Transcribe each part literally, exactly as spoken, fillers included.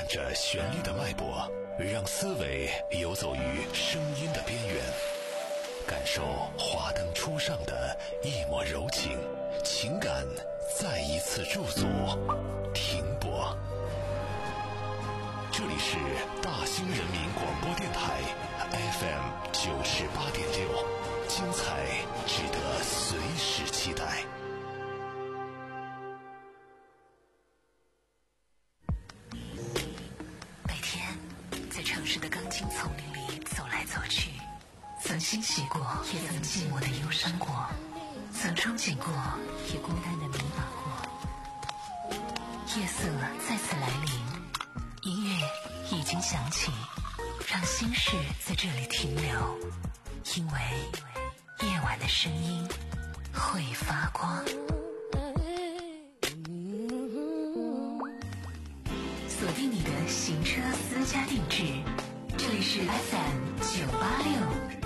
着旋律的脉搏，让思维游走于声音的边缘，感受华灯初上的一抹柔情，情感再一次驻足停泊。这里是大兴人民广播电台 F M 九十八点六，精彩值得随时期待。 每天在城市的钢筋丛林里走来走去，曾欣喜过，也曾寂寞的忧伤过，曾憧憬过，也孤单的迷茫过。夜色再次来临，音乐已经响起，让心事在这里停留，因为夜晚的声音会发光。锁定你的行车私家定制，这里是 F M 九八六。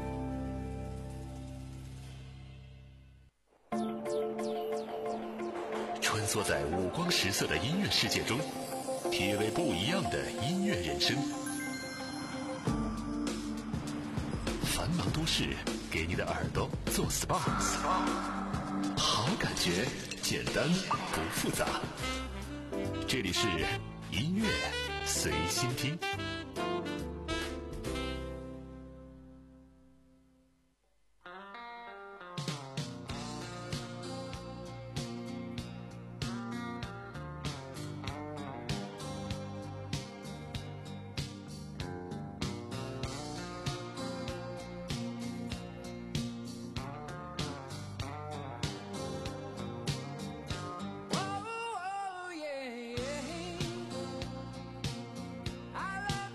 穿梭在五光十色的音乐世界中，体味不一样的音乐人生。繁忙都市给你的耳朵做 S P A， 好感觉简单不复杂。这里是音乐随心听。 I love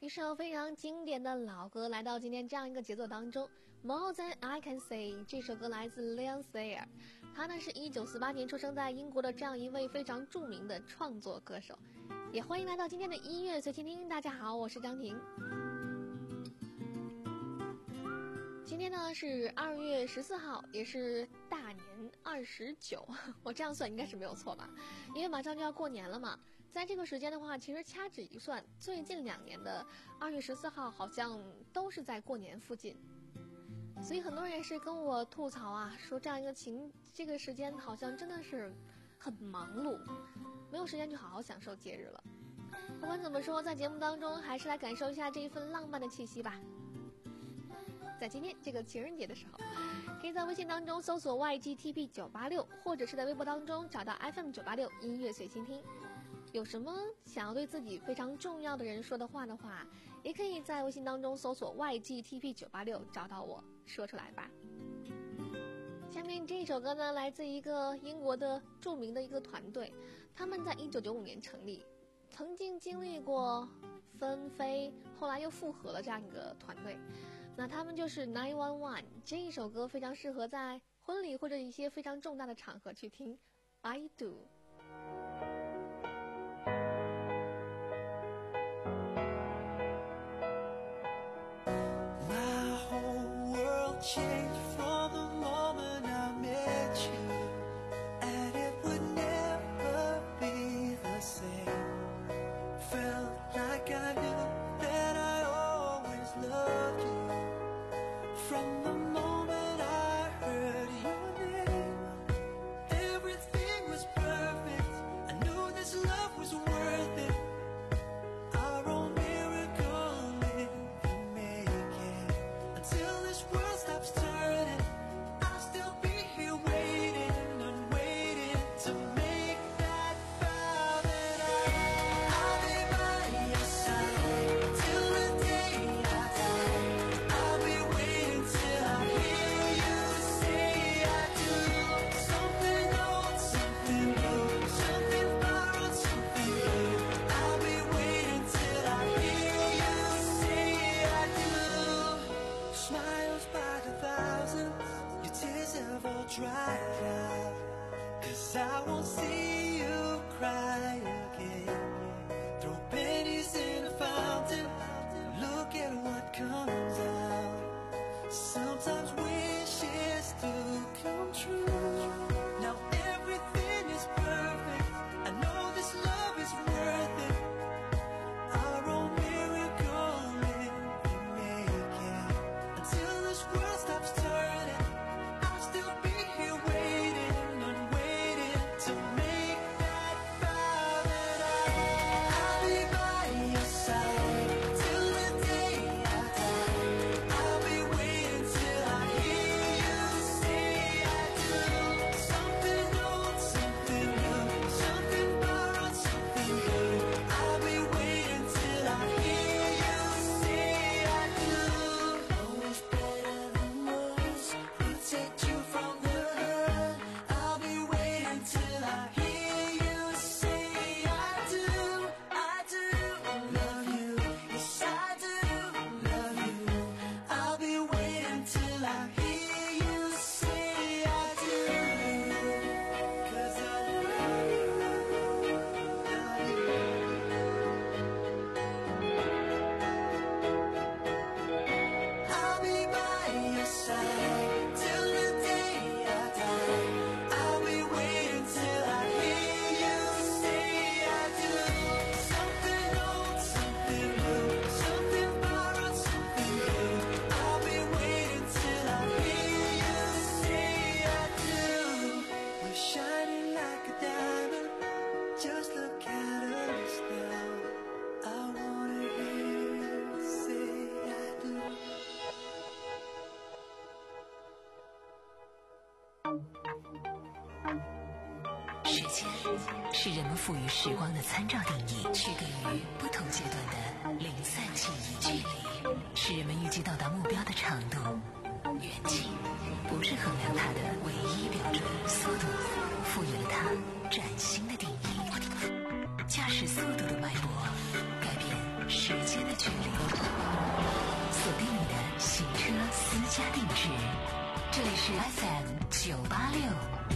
一首非常经典的老歌来到今天这样一个节奏当中。 More Than I Can Say 这首歌来自 Leon Sayer， 他呢是一九四八年出生在英国的这样一位非常著名的创作歌手。也欢迎来到今天的音乐随倾听，大家好，我是张婷。今天呢是二月十四号，也是大年二十九，我这样算应该是没有错吧，因为马上就要过年了嘛。在这个时间的话，其实掐指一算，最近两年的二月十四号好像都是在过年附近，所以很多人也是跟我吐槽啊，说这样一个情这个时间好像真的是很忙碌，没有时间去好好享受节日了。不管怎么说，在节目当中还是来感受一下这一份浪漫的气息吧。在今天这个情人节的时候，可以在微信当中搜索 Y G T P 九八六， 或者是在微博当中找到 F M 九八六 音乐随心听。有什么想要对自己非常重要的人说的话的话，也可以在微信当中搜索 Y G T P 九八六 找到我，说出来吧。下面这首歌呢，来自一个英国的著名的一个团队，他们在一九九五年成立，曾经经历过分飞，后来又复合了这样一个团队。那他们就是 nine one one， 这一首歌非常适合在婚礼或者一些非常重大的场合去听。 I do。 My whole world changed from the moment I met you, and it would never be the same. Felt like I knew that I always loved you. From the moment I heard your name, everything was perfect. I knew this love was worth it. Our own miracle if we make it. Until this world stops turning, I'll still be here waiting and waiting to make that vow that I, I'll be by your side till the day I die. I'll be waiting till I hear you say I do. Something old, something new, something borrowed, something new. I'll be waiting till I hear you say I do. Smiles by the thousands, your tears have all dried out. 'Cause I won't see you cry again. Throw pennies in a fountain, look at what comes out. Sometimes wishes do come true. Now everything is perfect. I know this love is worth it. Our own miracle if we make it. Until this world stops turning, I'll still be here waiting and waiting to make that vow that I, I'll be by your side till the day I die. I'll be waiting till I hear you say I do. Something old, something new, something borrowed, something new. I'll be waiting till I hear you say I do. Always better than most, protect you from the hurt. I'll be waiting till I hear you say I do. I do love you, yes I do love you. I'll be waiting till I hear you say I do. 'Cause I love you, love you. I'll be by your side till the day I die. I'll be waiting till I hear you say I do. Something old, something new, something borrowed, something new. I'll be waiting till I hear you say I do. We're shining like a diamond, just look at us now. I wanna hear you say I do. 时间是人们赋予时光的参照定义，区隔于不同阶段的零散记忆距离，是人们预计到达目标的长度。远近不是衡量它的唯一标准，速度赋予了它崭新的定义。驾驶速度的脉搏，改变时间的距离。 家定制，这里是 F M 九八六。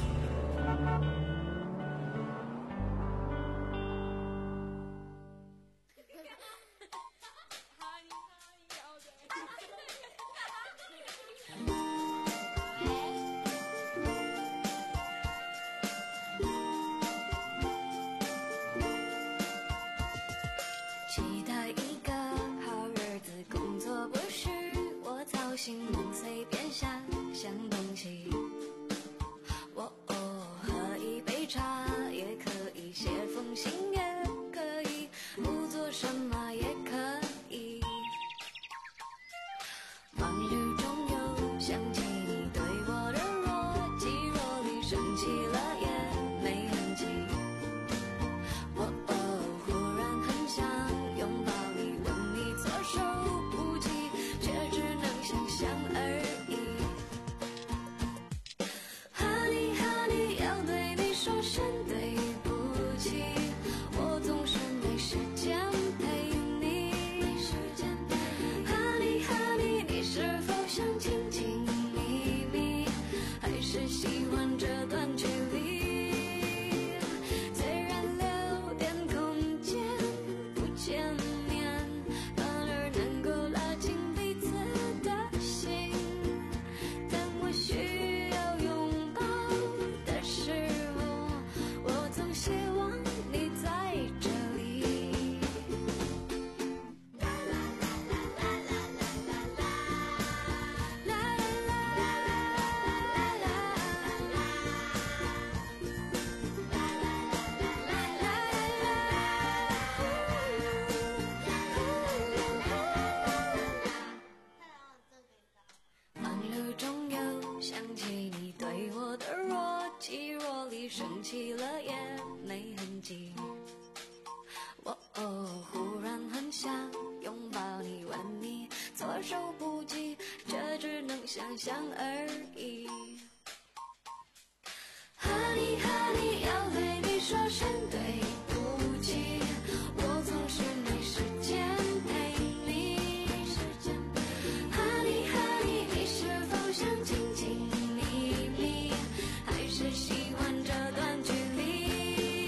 想象而已。Honey Honey， 要对你说声对不起，我总是没时间陪你。Honey Honey， 你是否想紧紧密密，还是喜欢这段距离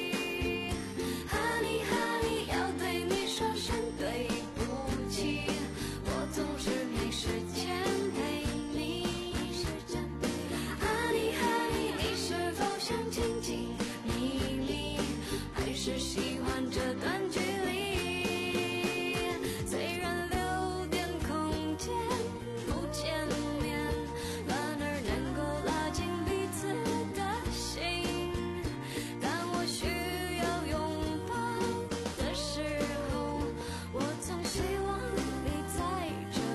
？Honey Honey， 要对你说声对不起，我总是没时间。是喜欢这段距离，虽然留点空间不见面，反而能够拉近彼此的心。当我需要拥抱的时候，我总希望你在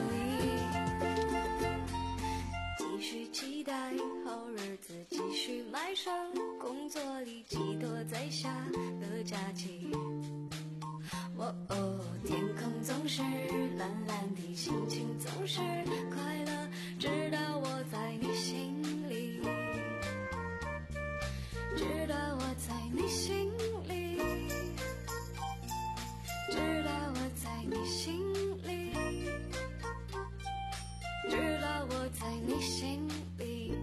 这里。继续期待好日子，继续埋首工作里，寄托在下的假期。哦哦，天空总是蓝蓝的，心情总是快乐，直到我在你心里，直到我在你心里，直到我在你心里，直到我在你心里。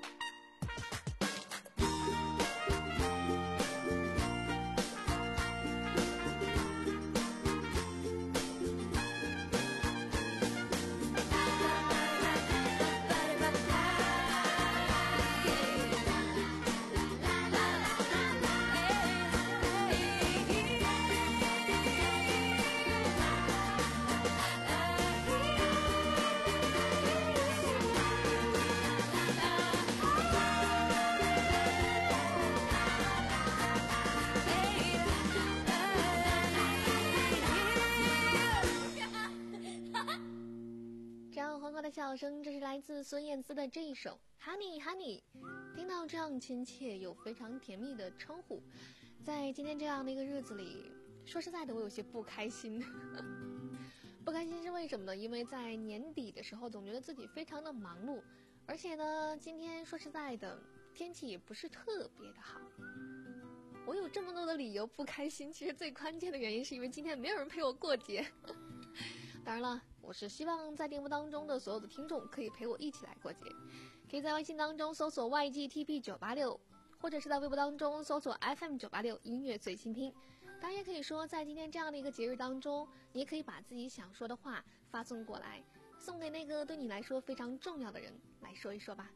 的笑声，这是来自孙燕姿的这一首 Honey Honey。 听到这样亲切又非常甜蜜的称呼，在今天这样的一个日子里，说实在的我有些不开心不开心是为什么呢？因为在年底的时候总觉得自己非常的忙碌，而且呢今天说实在的天气也不是特别的好。我有这么多的理由不开心，其实最关键的原因是因为今天没有人陪我过节当然了， 我是希望在电波当中的所有的听众可以陪我一起来过节，可以在微信当中搜索 Y G T P 九八六，或者是在微博当中搜索 F M 九八六音乐最倾听。当然也可以说，在今天这样的一个节日当中，你也可以把自己想说的话发送过来，送给那个对你来说非常重要的人来说一说吧。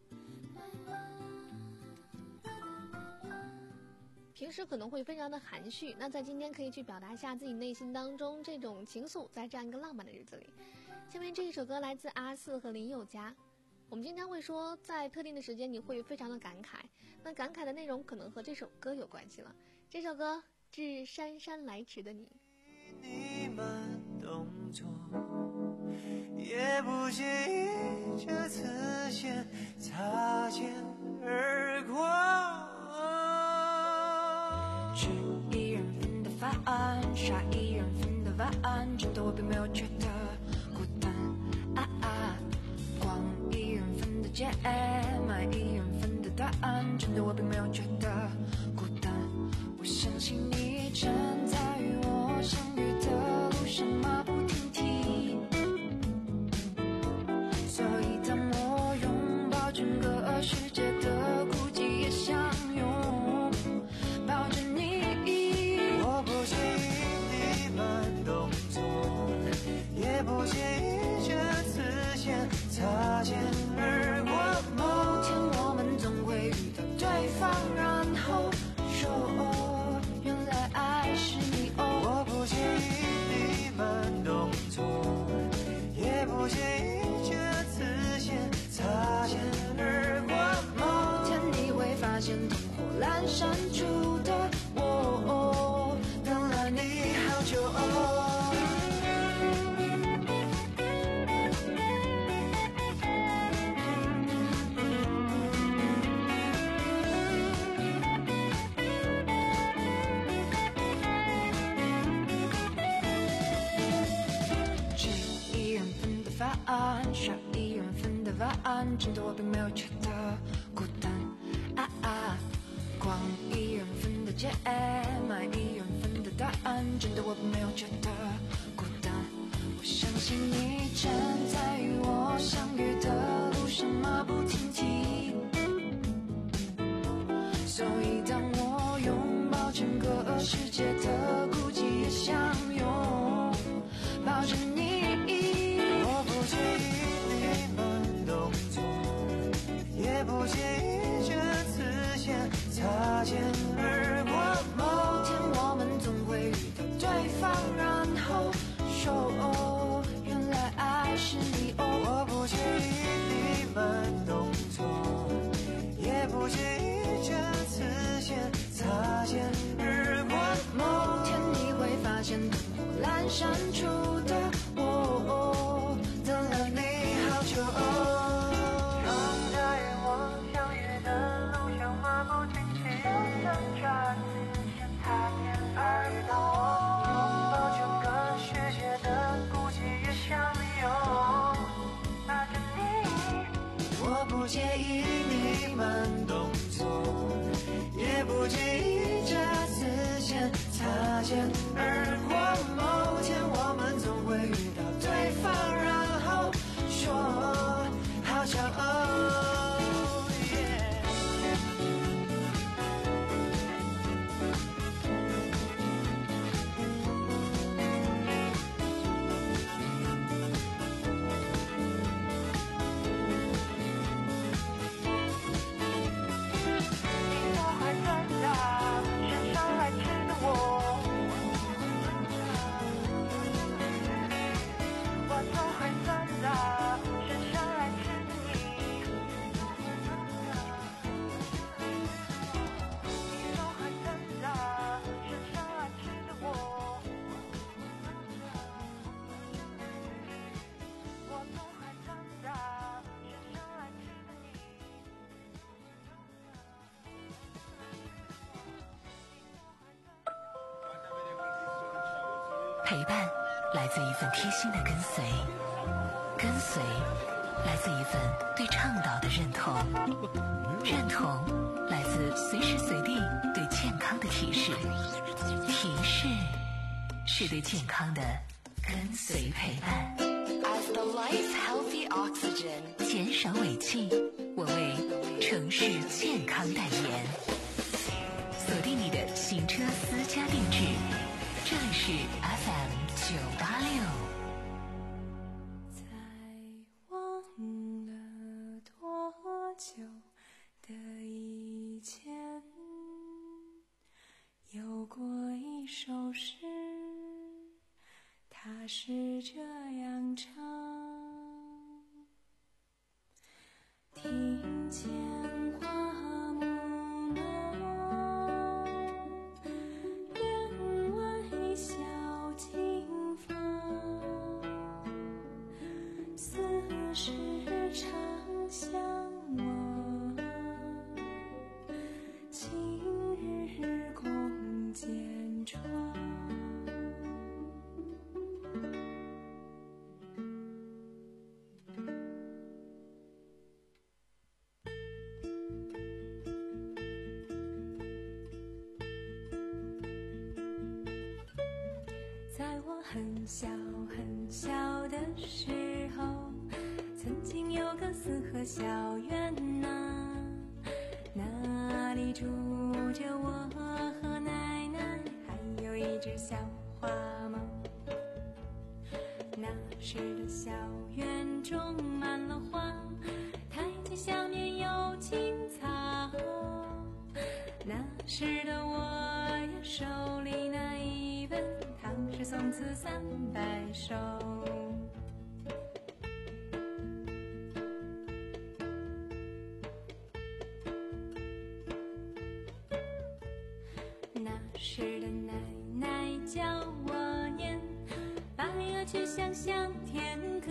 平时可能会非常的含蓄，那在今天可以去表达一下自己内心当中这种情愫，在这样一个浪漫的日子里。下面这一首歌来自阿四和林宥嘉。我们经常会说，在特定的时间你会非常的感慨，那感慨的内容可能和这首歌有关系了。这首歌致姗姗来迟的你。 你慢动作，也不介意这次先擦肩而过， 吃一人份的饭，刷一人份的碗，真的我并没有觉得孤单啊啊！逛一人份的街，买一人份的答案，真的我并没有觉得孤单。我相信你站在与我相遇的路上马不停蹄，所以当我拥抱整个世界的孤寂也相拥抱着你。 我不介意你慢动作，也不介意这次先擦肩而过。 某天我们总会遇到对方，然后说原来爱是你。哦， 我不介意你慢动作，也不介意这次先擦肩而过。 某天你会发现灯火阑珊处的我等了你好久。吃一人份的饭，刷一人份的碗，真的我并没有觉得孤单啊啊！逛一人份的街，买一人份的答案，真的我并没有觉得孤单。我相信你站在与我相遇的路上马不停蹄，所以当我拥抱整个世界的孤寂也相拥抱着你。 我不介意你慢动作，也不介意这次先擦肩而过。 某天我们总会遇到对方，然后说原来爱是你。哦， 我不介意你慢动作，也不介意这次先擦肩而过。 某天你会发现灯火阑珊处的我等了你好久。 站在与我相遇的路上马不停蹄，想这次先擦肩而过。拥抱整个世界的孤寂也相拥抱着你。我不介意你慢动作，也不介意这次先擦肩而过。某天我们总会遇到对方，然后说好骄傲。 陪伴来自一份贴心的跟随，跟随来自一份对倡导的认同，认同来自随时随地对健康的提示，提示是对健康的跟随陪伴。 of the life's healthy oxygen， 减少尾气，我为城市健康代言。锁定你的行车私家定制，这里是 F M 九八六。 在忘了多久的以前，有过一首诗，它是这样唱：庭前花木浓，院外小径芳，似是长相望，今日共剪窗。在我很小很小的时候，曾经有个四合小院呐，那里住着我和奶奶，还有一只小花猫。那时的小院种满了花，台阶下面有青草。那时的我呀，手里拿一本唐诗宋词三百首，那时的奶奶教我念白鹅曲项向天歌，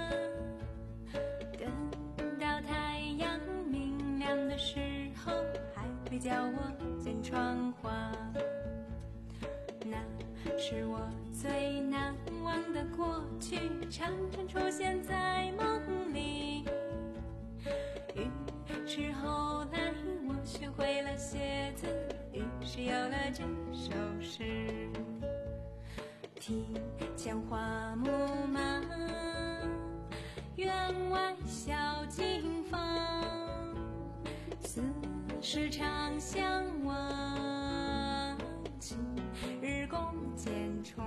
等到太阳明亮的时候，还会教我剪窗花。那是我最难忘的过去，常常出现在梦里。于是后来我学会了写字，于是有了这首诗。庭前花木满，院外小径芳，似是长相望，今日共剪窗。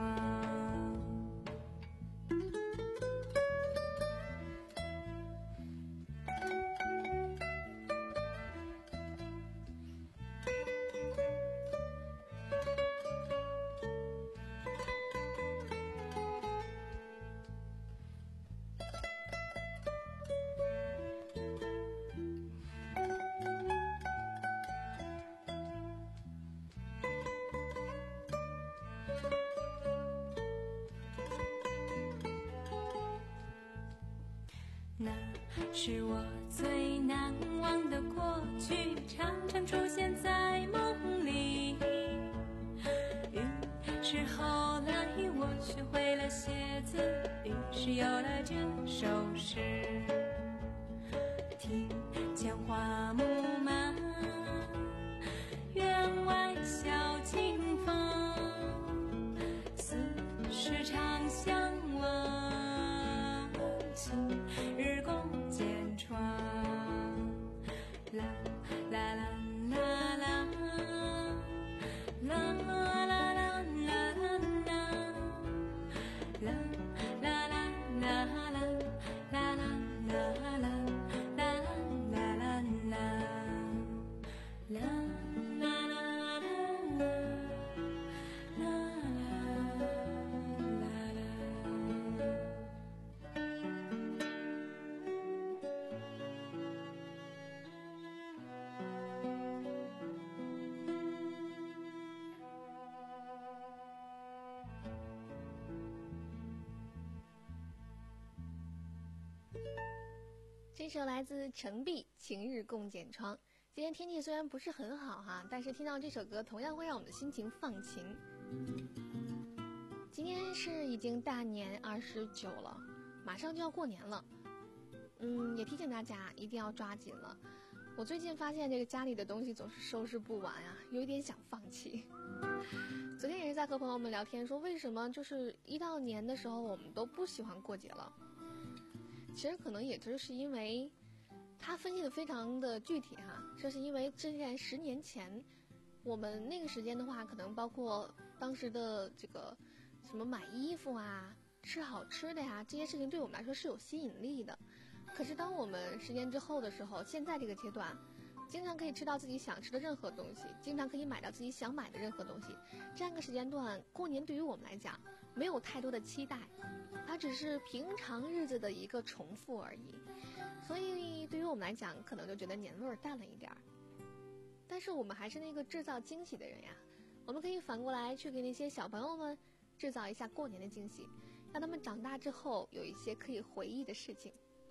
那是我最难忘的过去，常常出现在梦里。于是后来我学会了写字，于是有了这首诗。庭前花木满，院外小径芳，似是长相望，今日共剪窗。啦啦啦啦啦啦啦啦啦啦啦啦啦啦啦啦这首来自陈碧《晴日共剪窗》。今天天气虽然不是很好哈，但是听到这首歌同样会让我们的心情放晴。今天是已经大年二十九了，马上就要过年了。嗯，也提醒大家一定要抓紧了。我最近发现这个家里的东西总是收拾不完啊，有一点想放弃。昨天也是在和朋友们聊天说，为什么就是一到年的时候我们都不喜欢过节了。 其实可能也就是因为他分析的非常的具体哈，这是因为之前十年前我们那个时间的话，可能包括当时的这个什么买衣服啊、吃好吃的呀，这些事情对我们来说是有吸引力的。可是当我们十年之后的时候，现在这个阶段，经常可以吃到自己想吃的任何东西，经常可以买到自己想买的任何东西，这样一个时间段，过年对于我们来讲没有太多的期待，它只是平常日子的一个重复而已。所以对于我们来讲，可能就觉得年味儿淡了一点儿。但是我们还是那个制造惊喜的人呀，我们可以反过来去给那些小朋友们制造一下过年的惊喜，让他们长大之后有一些可以回忆的事情。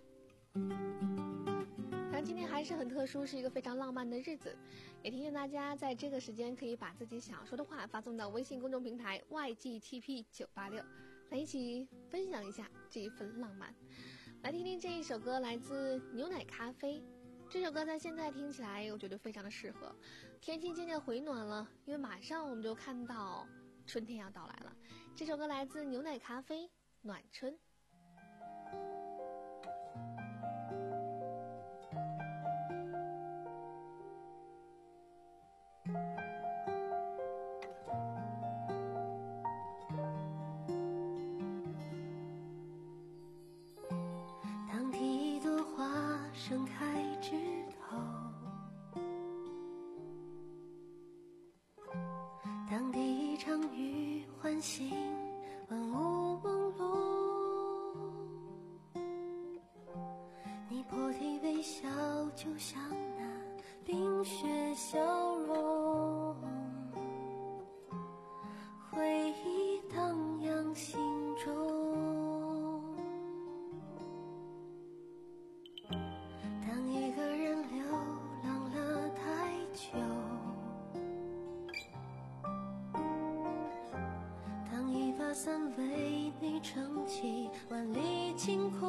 反正今天还是很特殊，是一个非常浪漫的日子，也提醒大家在这个时间可以把自己想要说的话发送到微信公众平台 Y G T P 九八六， 来一起分享一下这一份浪漫。来听听这一首歌，来自牛奶咖啡。这首歌在现在听起来我觉得非常的适合，天气渐渐回暖了，因为马上我们就看到春天要到来了。这首歌来自牛奶咖啡，暖春。 当第一朵花盛开枝头，当第一场雨唤醒万物朦胧，你破涕微笑，就像那冰雪消融，回忆荡漾心中。当一个人流浪了太久，当一把伞为你撑起万里晴空，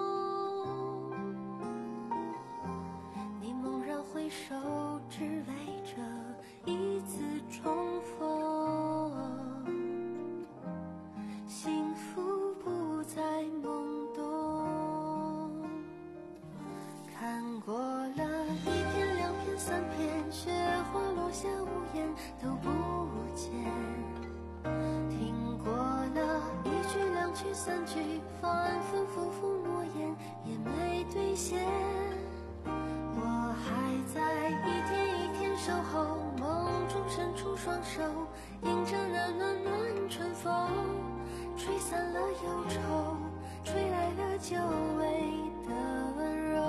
你猛然回首，只为这一次重逢，幸福不再懵懂。看过了一片两片三片，雪花落下无言都不见，听过了一句两句三句，反反复复诺言也没兑现。我还在一天一天守候，梦中伸出双手，迎着那暖暖春风，吹散了忧愁，吹来了久违的温柔。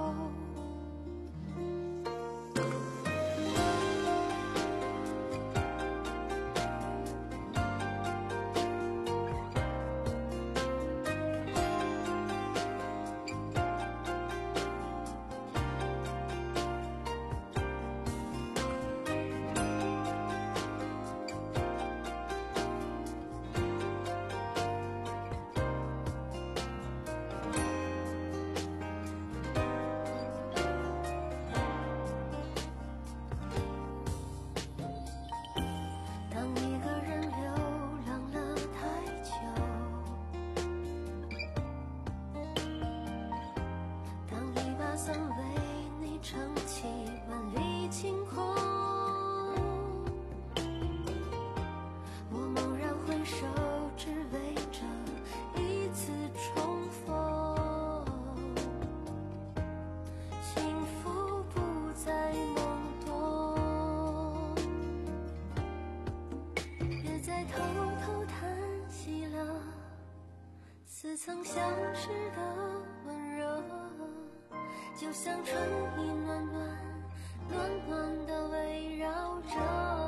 当一个人流浪了太久，当一把伞为你撑起万里晴空，我猛然回首，只为这一次重逢，幸福不再懵懂，别再偷偷叹息了似曾相识的温柔，就像春意暖暖暖暖的围绕着。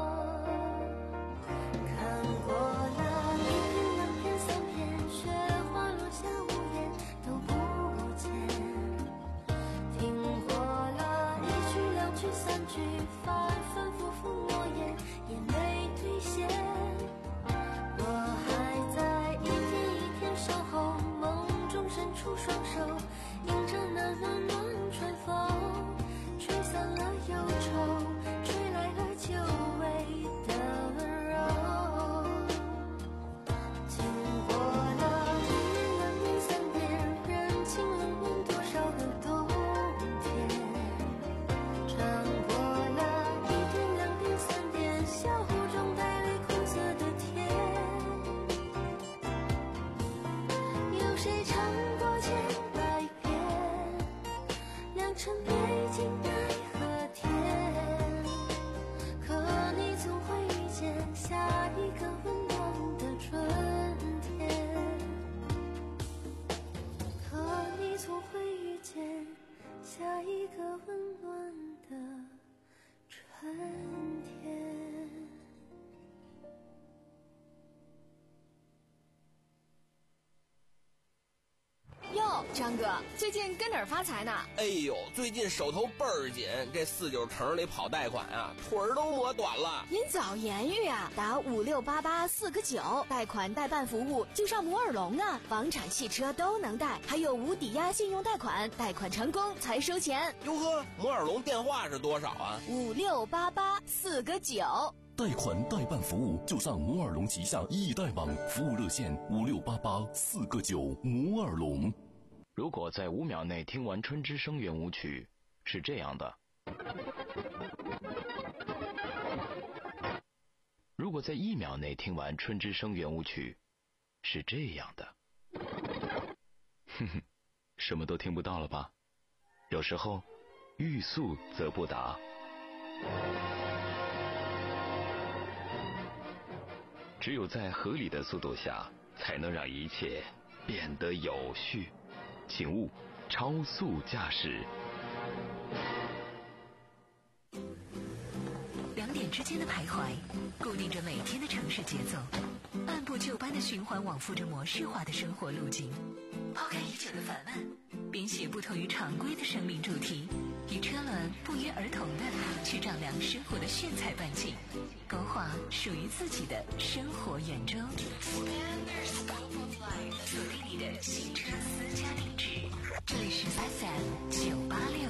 看过了一片两片三片，雪花落下无言都不见，听过了一句两句三句，反反复复诺言也没兑现。我还在一天一天守候，梦中伸出双手，迎着那暖暖春风，吹散了忧愁，吹来了久违的温柔。经过了一年两年三年，人情冷谁尝过千百遍，良辰美景奈何天。可你总会遇见下一个温暖的春天，可你总会遇见下一个温暖的春天。 哟，张哥，最近跟哪儿发财呢？ 哎呦，最近手头倍儿紧，这四九城里跑贷款啊，腿儿都磨短了。 您早言语啊，打五六八八四个九，贷款代办服务就上摩尔龙啊，房产、汽车都能贷，还有无抵押信用贷款，贷款成功才收钱。 哟呵，摩尔龙电话是多少啊？ 五六八八四个九。 贷款代办服务就上摩尔龙旗下易贷网，服务热线五六八八四个九。摩尔龙。 如果在五秒内听完春之声圆舞曲，是这样的；如果在一秒内听完春之声圆舞曲，是这样的。哼哼，什么都听不到了吧？有时候，欲速则不达。只有在合理的速度下，才能让一切变得有序。请勿超速驾驶。 两点之间的徘徊，固定着每天的城市节奏，按部就班的循环往复着模式化的生活路径。抛开已久的烦闷，编写不同于常规的生命主题，与车轮不约而同的去丈量生活的炫彩半径，勾画属于自己的生活圆周。锁定你的新车私家定制，这里是 F M 九八六。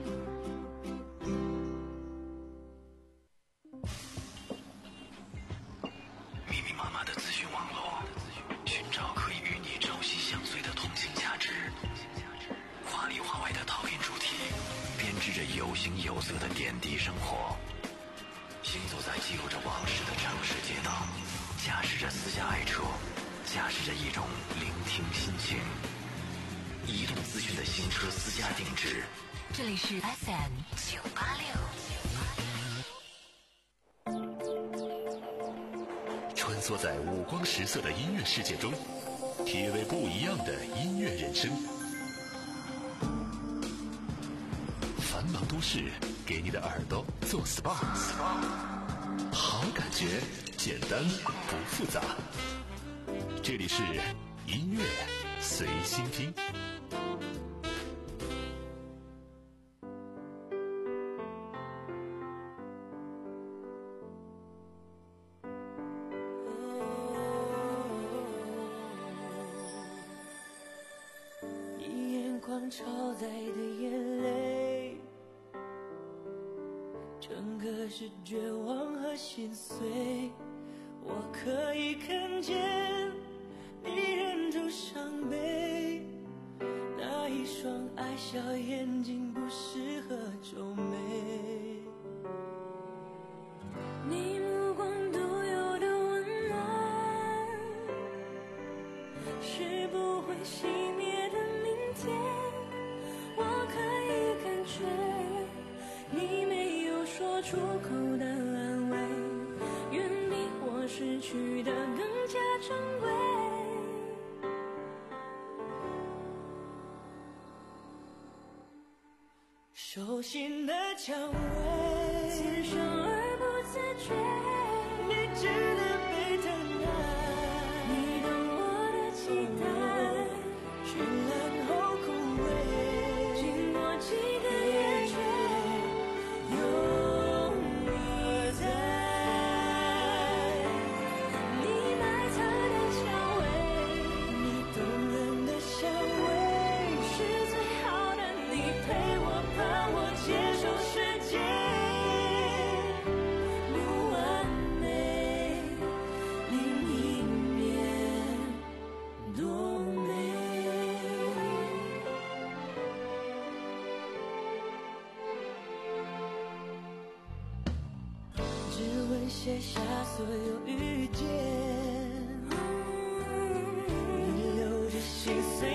密密麻麻的资讯网络，寻找可以与你朝夕相随的同性价值。华里华外的讨厌主题，编织着有形有色的点滴生活。行走在记录着往事的城市街道，驾驶着私家爱车，驾驶着一种聆听心情。移动资讯的新车私家定制， 这里是 F M 九八六。 穿梭在五光十色的音乐世界中，体味不一样的音乐人生。繁忙都市给你的耳朵做 S P A， 好感觉，简单不复杂。这里是音乐随心听。 你眼眶超载的眼泪，整个是绝望和心碎。我可以看见你忍住伤悲，那一双爱笑眼睛不适合皱眉。你目光独有的温暖，是不会熄灭的明天。我可以感觉你没有说出口的安慰，远比我失去的更加珍贵。手心的蔷薇，刺伤而不自觉，你值得被疼爱。你懂我的期待，绚烂后枯萎，经过几个夜却永离在你埋藏的蔷薇，你动人的香味是最好的，你陪我伴我接受世界不完美，另一面多美。指纹写下所有遇见，你流着心碎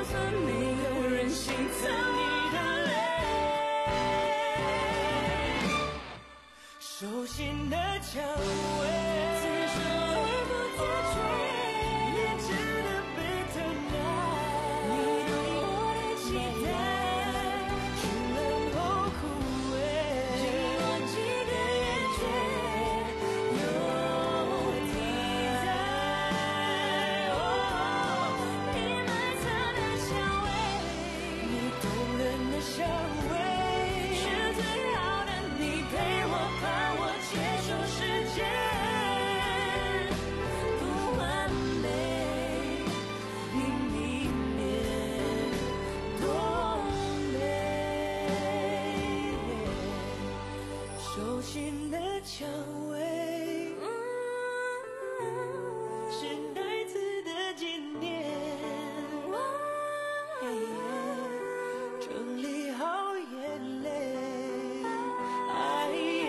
算没有人心疼你的泪， 手心的蔷薇， 自首而不自觉， 你值得被疼爱。 你对我的期待， 只能后枯萎， 经过几个夜觉，有你在。哦，你埋藏的香味， 你动人的香味， 是最好的。你陪我伴我接受世界不完美，另一面多美。 手心的蔷薇，是孩子的纪念。整理好眼泪，哎耶，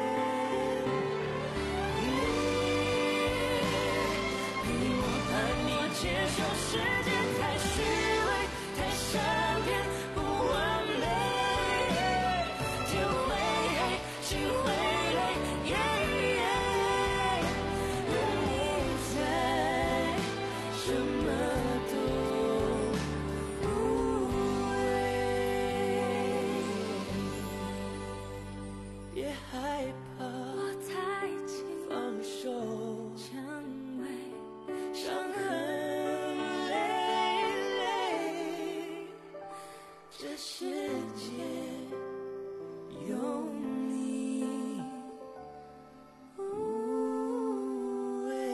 陪我伴我接受世界太虚伪，太善变，不完美，天会黑，心会累，耶耶，有你在，什么都无谓， 别害怕， 我太近， 放手， 蔷薇， 伤痕累累，这世界有你无畏。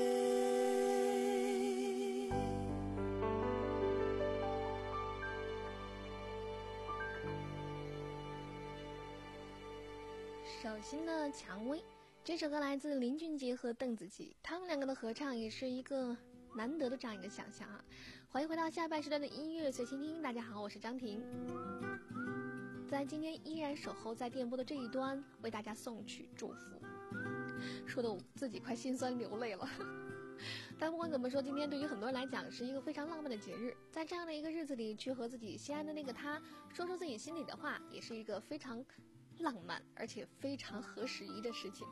手心的蔷薇，这首歌来自林俊杰和邓紫棋，他们两个的合唱也是一个难得的这样一个想象啊！欢迎回到下半时段的音乐随心听，大家好，我是张婷，在今天依然守候在电波的这一端，为大家送去祝福，说的我自己快心酸流泪了。但不管怎么说，今天对于很多人来讲是一个非常浪漫的节日，在这样的一个日子里，去和自己心爱的那个他说出自己心里的话，也是一个非常浪漫而且非常合时宜的事情。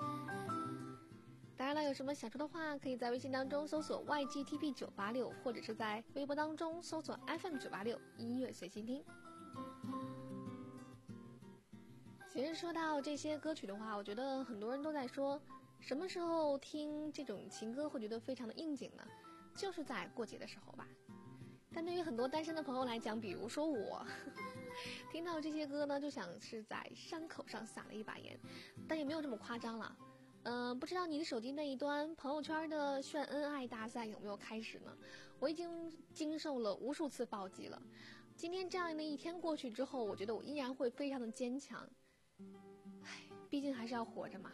当然了，有什么想说的话，可以在微信当中搜索 Y G T P 九八六，或者是在微博当中搜索 F M 九八六音乐随心听。其实说到这些歌曲的话，我觉得很多人都在说，什么时候听这种情歌会觉得非常的应景呢？就是在过节的时候吧。但对于很多单身的朋友来讲，比如说我，听到这些歌呢，就像是在伤口上撒了一把盐，但也没有这么夸张了。嗯、呃，不知道你的手机那一端朋友圈的炫恩爱大赛有没有开始呢？我已经经受了无数次暴击了。今天这样的一天过去之后，我觉得我依然会非常的坚强。唉，毕竟还是要活着嘛。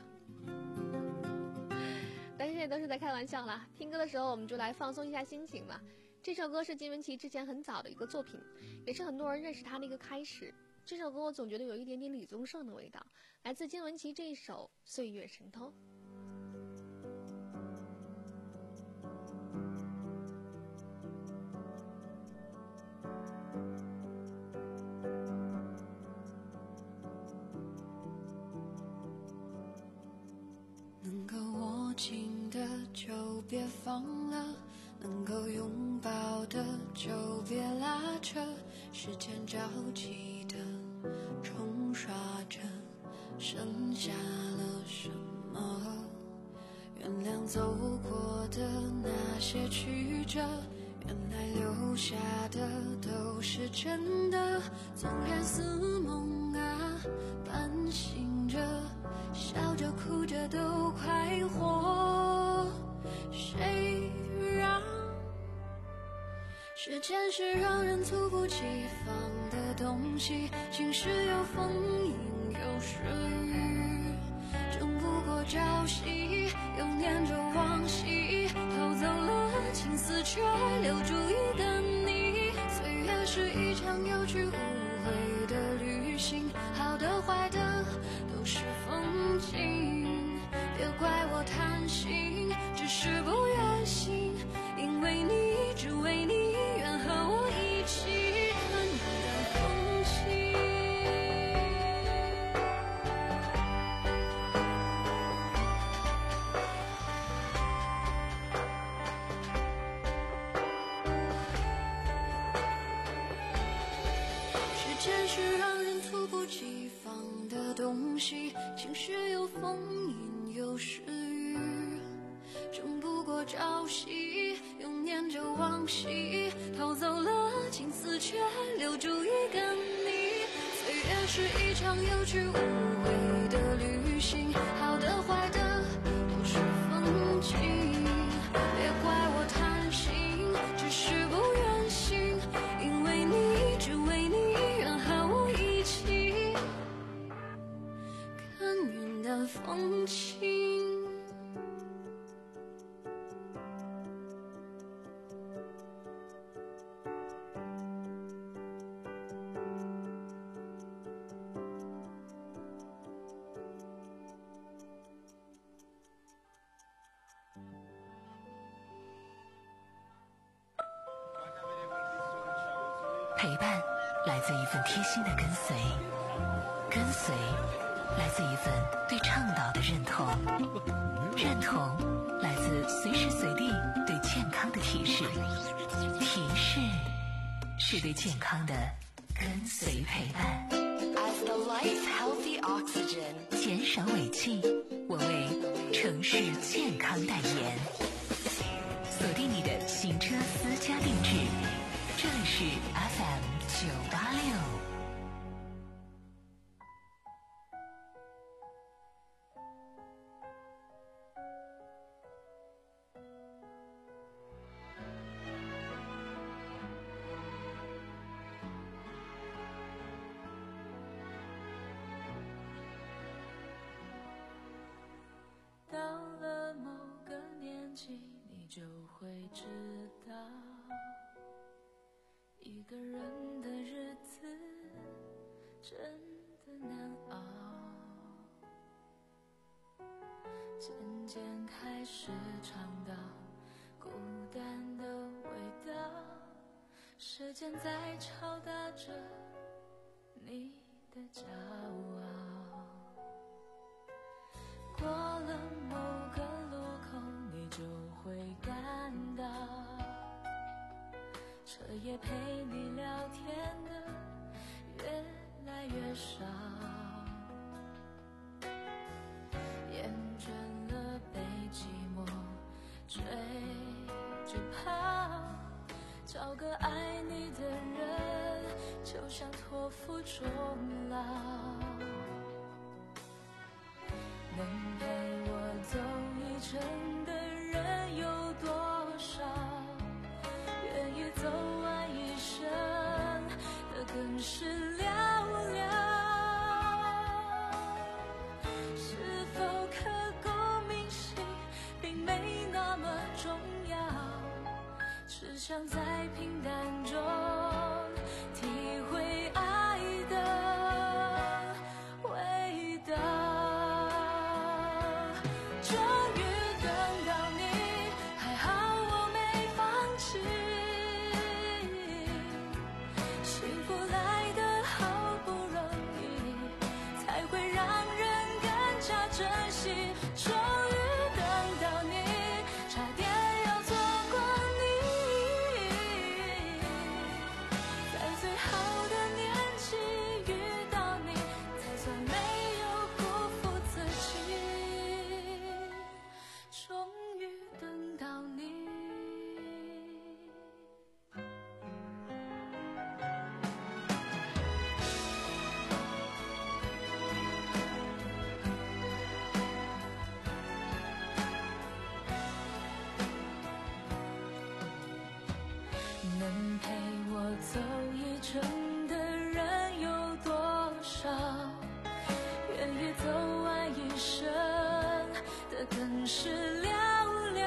但是这都是在开玩笑啦。听歌的时候，我们就来放松一下心情吧。这首歌是金玟岐之前很早的一个作品，也是很多人认识她的一个开始。这首歌我总觉得有一点点李宗盛的味道，来自金玟岐这一首《岁月神偷》。 能够握紧的就别放了，能够拥抱的就别拉扯，时间着急的冲刷着，剩下了什么？原谅走过的那些曲折，原来留下的都是真的，纵然似梦啊，半醒着，笑着哭着都快活。谁让时间是让人猝不及防的东西，晴时有风，阴有时雨，争不过朝夕，又念着往昔，偷走了青丝却留住一个你。岁月是一场有去无回的旅行，好的坏的都是风景，别怪我贪心，只是不愿醒，因为你只为你愿和我间是让人猝不及防的东西，晴时有风阴有时雨，争不过朝夕，用念着往昔，偷走了青丝却留住一个你。岁月是一场有去无回的旅行，好的坏的都是风景，别怪我贪心，只是不愿醒，因为你，只为你，愿和我一起看云淡风轻。 陪伴来自一份贴心的跟随，跟随来自一份对倡导的认同，认同来自随时随地对健康的提示，提示是对健康的跟随陪伴。 As the lights healthy oxygen， 减少尾气，我为城市健康代言。锁定你的行车私家定制，这里是 F M 九八六。 到了某个年纪，你就会知道，一个人的日子真的难熬。渐渐开始尝到孤单的味道，时间在敲打着你的骄傲。过了某个路口，你就会感到，彻夜陪你聊天的越来越少，厌倦了被寂寞追着跑，找个爱你的人，就像托付终老。能陪我走一程的人有多少？愿意走完一生的更是寥寥。是否刻骨铭心，并没那么重要，只想在平淡中体会爱的味道。终于等到你，还好我没放弃，幸福来得好不容易，才会让人更加珍惜。终于等到你，差点要错过你，在最好的年纪遇到你，才算没有辜负自己。终于等到你。能陪我走一程的人有多少？愿意走完一生的更是寥寥。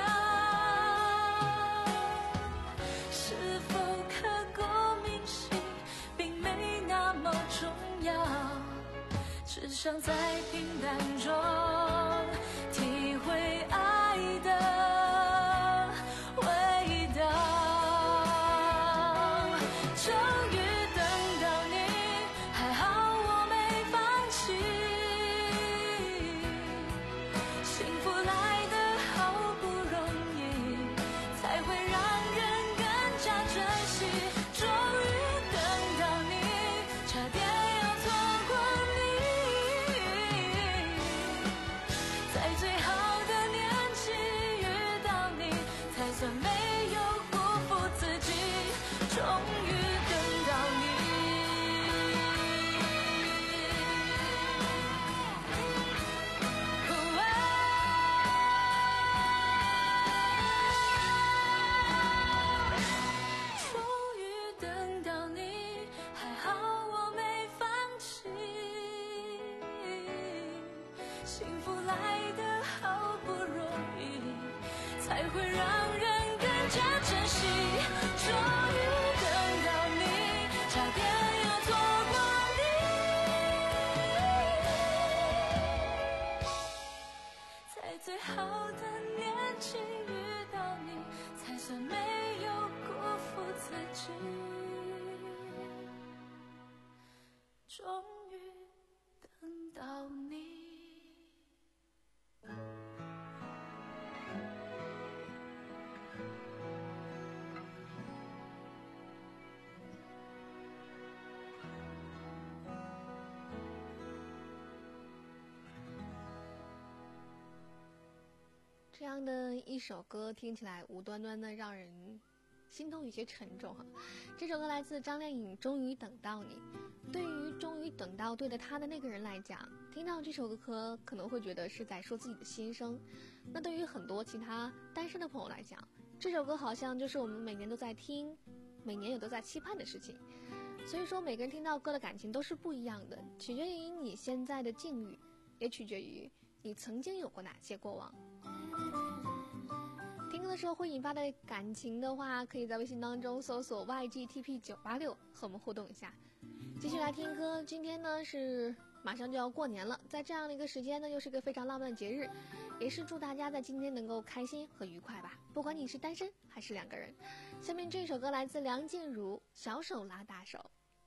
是否刻骨铭心，并没那么重要，只想在平淡中体会爱的味道。终于等到你，还好我没放弃，幸福来得好不容易，才会让人更加珍惜。终于等到你，差幸福来得好不容易，才会让人更加珍惜。终于等到你，差点又错过你，在最好的年纪遇到你，才算没有辜负自己。终于等到你。 这样的一首歌听起来无端端的让人心痛有些沉重哈。这首歌来自张靓颖《终于等到你》。对于终于等到对的他的那个人来讲，听到这首歌可能会觉得是在说自己的心声。那对于很多其他单身的朋友来讲，这首歌好像就是我们每年都在听，每年也都在期盼的事情。所以说每个人听到歌的感情都是不一样的，取决于你现在的境遇，也取决于你曾经有过哪些过往。听歌的时候会引发的感情的话，可以在微信当中搜索 Y G T P 九八六 和我们互动一下。继续来听歌，今天呢是马上就要过年了，在这样的一个时间呢，又是个非常浪漫的节日，也是祝大家在今天能够开心和愉快吧，不管你是单身还是两个人。下面这首歌来自梁静茹，小手拉大手。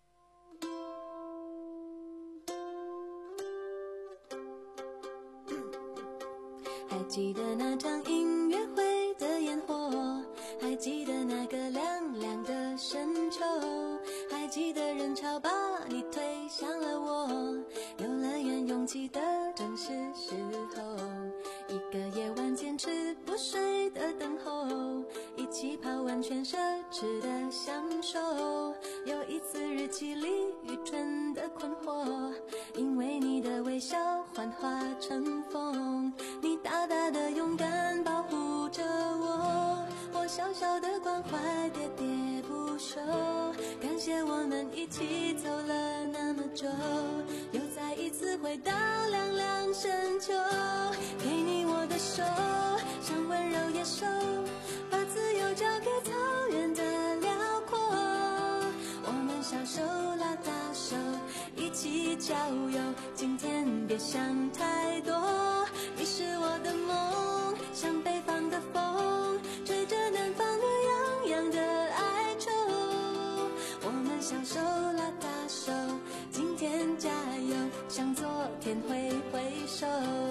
还记得那场音乐会的烟火，还记得那个凉凉的深秋，还记得人潮把你推向了我，游乐园拥挤的正是时候，一个夜晚坚持不睡的等候，一起泡温泉奢侈的享受，有一次日记里愚蠢的困惑，因为你的微笑幻化成风，你大大的勇敢保护着我，我小小的关怀喋喋不休，感谢我们一起走了那么久，又再一次回到凉凉深秋，给你我的手，像温柔野兽，把自由交给草原的辽阔，我们小手拉大手，一起郊游，今天别想太多，你是我的梦，像北方的风，吹着南方的洋洋的哀愁，我们小手拉大手，今天加油，向昨天挥挥手。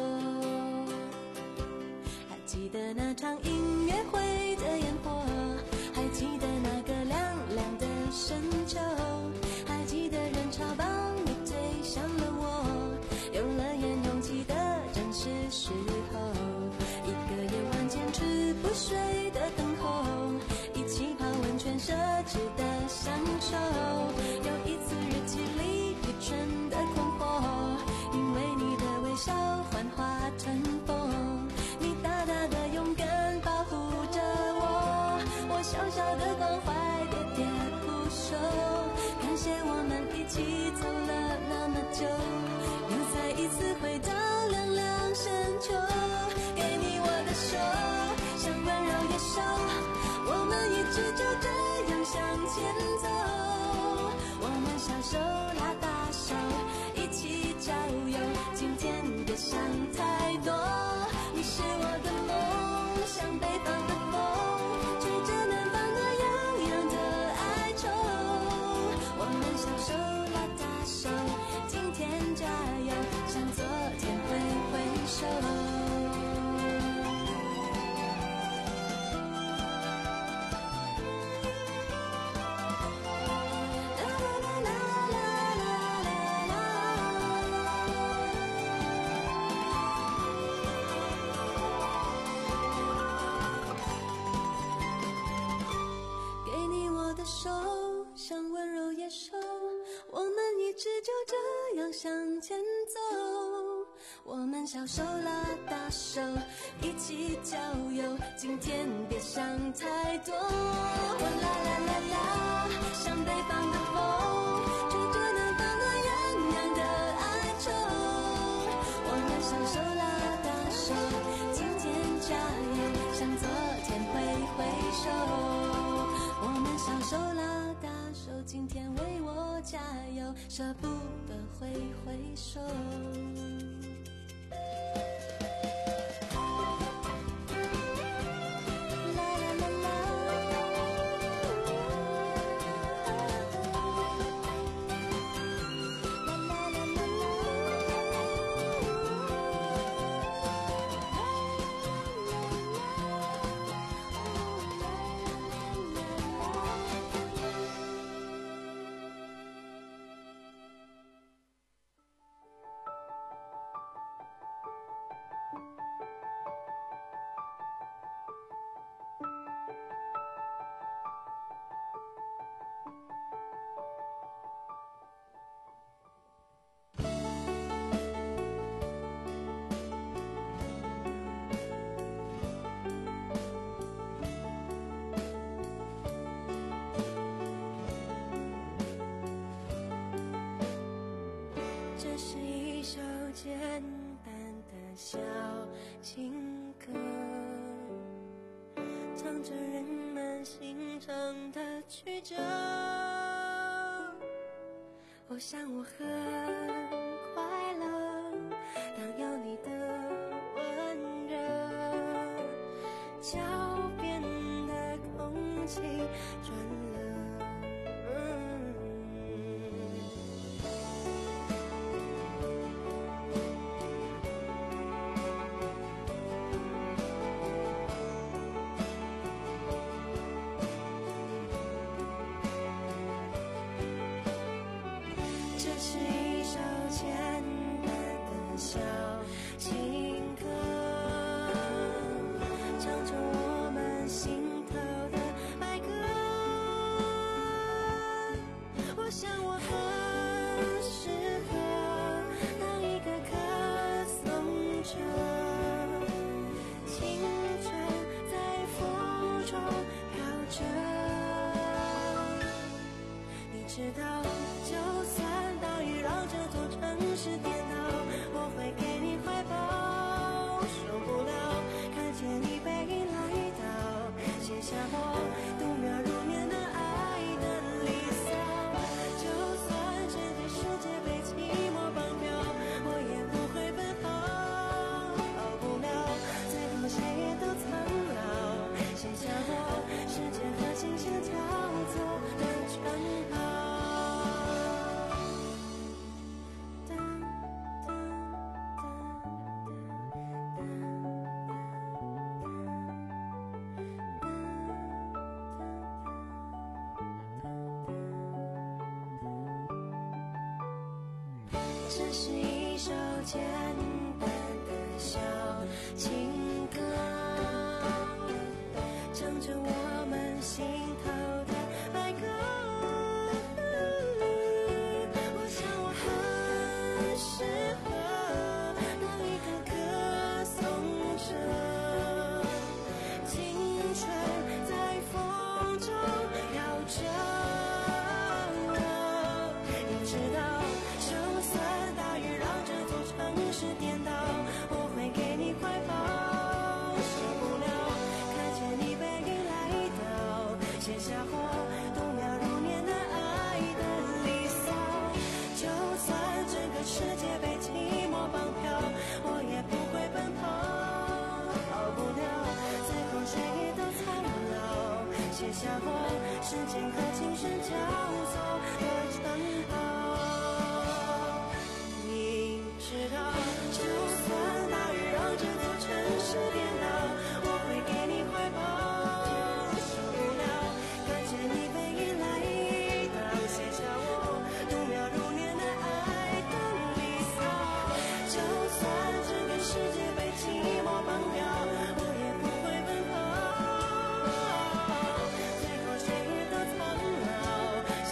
还记得那场音乐会的烟火，还记得那个凉凉的深秋，还记得人潮把你推向了我，游乐园拥挤的正是时候，一个夜晚坚持不睡的等候，一起泡温泉奢侈的享受，有一次日记里愚蠢的困惑，因为你的微笑幻化成风，你大大的勇敢保护着我，我小小的关怀喋喋不休，感谢我们一起走了那么久，又再一次回到凉凉深秋，给你我的手，像温柔野兽，我们一直就这样向前走，我们小手拉大手，一起郊游，今天别想太多，你是我的梦，像北方的风，吹着南方的洋洋的哀愁，我们小手拉大手，今天加油，向昨天挥挥手。给你我的手，像温柔野兽，我们一直就这样向前走，我们小手拉大手，一起郊游，今天别想太多，啦啦啦啦，像北方的风，吹着南方的洋洋的哀愁，我们小手手拉大手，今天为我加油，舍不得挥挥手。这是一首简单的小情歌，唱着人们心肠的曲折。我想我很快乐，当有你的温热，脚边的空气转了。嗯这是一首简单的小情歌，唱着我们心头的哀歌。我想我很适合当一个歌颂者，青春在风中飘着。你知道，就算大雨让这座城市颠倒，我会给你怀抱。受不了看见你背影来到，写下我度秒如年的爱的离骚。就算整个世界被寂寞绑票，我也不会奔跑。跑不了，最后谁也都苍老，写下我时间和琴声交错的称号。这是一首简单的小情歌，唱着我们心头的哀歌。我想我很适合当一个歌颂者，青春在风中摇着。你知道，就算大雨让这座城市颠倒，我会给你怀抱。受不了看见你背影来到，写下我度秒如年的爱的离骚。就算整个世界被寂寞绑票，我也不会奔跑。跑不了，最后谁也都苍老，写下我时间和琴声交错的称号。你知道，就算大雨让这座城市颠倒，我会给你怀抱。受不了看见你背影来到，写下我度秒如年的爱的离骚。就算整个世界被寂寞绑票，我也不会奔跑。最后谁也都苍老，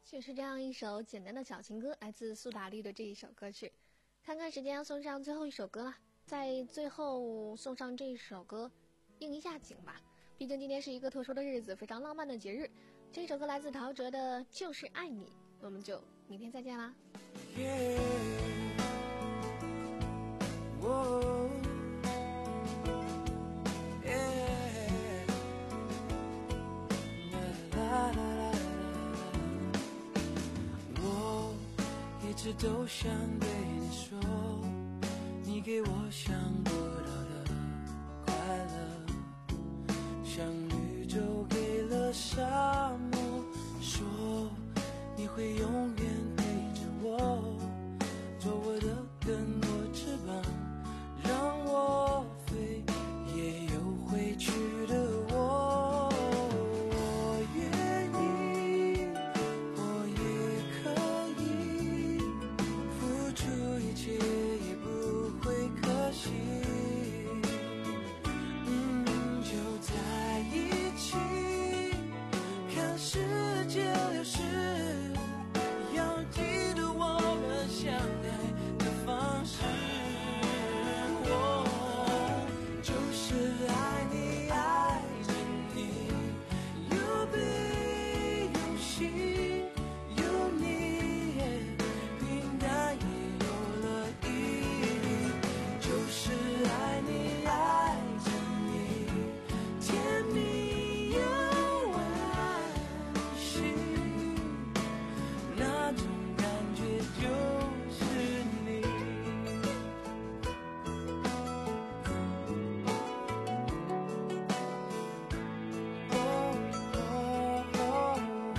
就是这样一首简单的小情歌，来自苏打绿的这一首歌曲。看看时间，要送上最后一首歌了，在最后送上这一首歌，应一下景吧。毕竟今天是一个特殊的日子，非常浪漫的节日。这首歌来自陶喆的《就是爱你》，我们就明天再见啦。 Yeah. Whoa. Yeah. La, la, la, la. 我一直都想对你说，你给我想不到的快乐，像绿洲给了沙漠，说你会永远陪着我，做我的根，我翅膀，让我飞，也有回去的我。我愿意，我也可以付出一切，也不会可惜。嗯，就在一起，看世界流逝。要记得我们相爱的方式，我就是爱你，爱着你，有悲有喜，有你，平淡也有了意义，就是爱你，爱着你，甜蜜又惋惜。那种感觉就是你。哦哦哦，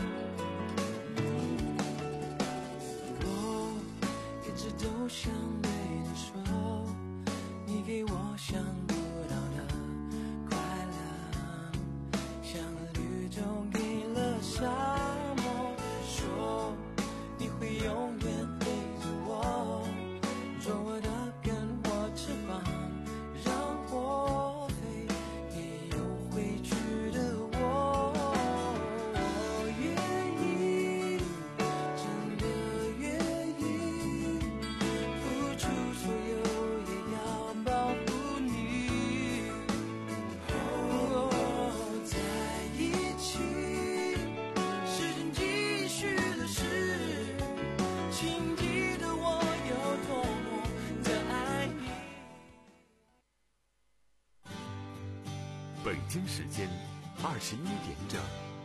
我一直都想对你说，你给我想不到的快乐，像绿洲给了沙漠，说你会永远陪着我，做我的根，我翅膀，让我飞，也有回去的我。我愿意，真的愿意，付出所有，也要保护你。哦，在一起，时间继续流逝，请记得我有多么的爱你。 北京时间二十一点整。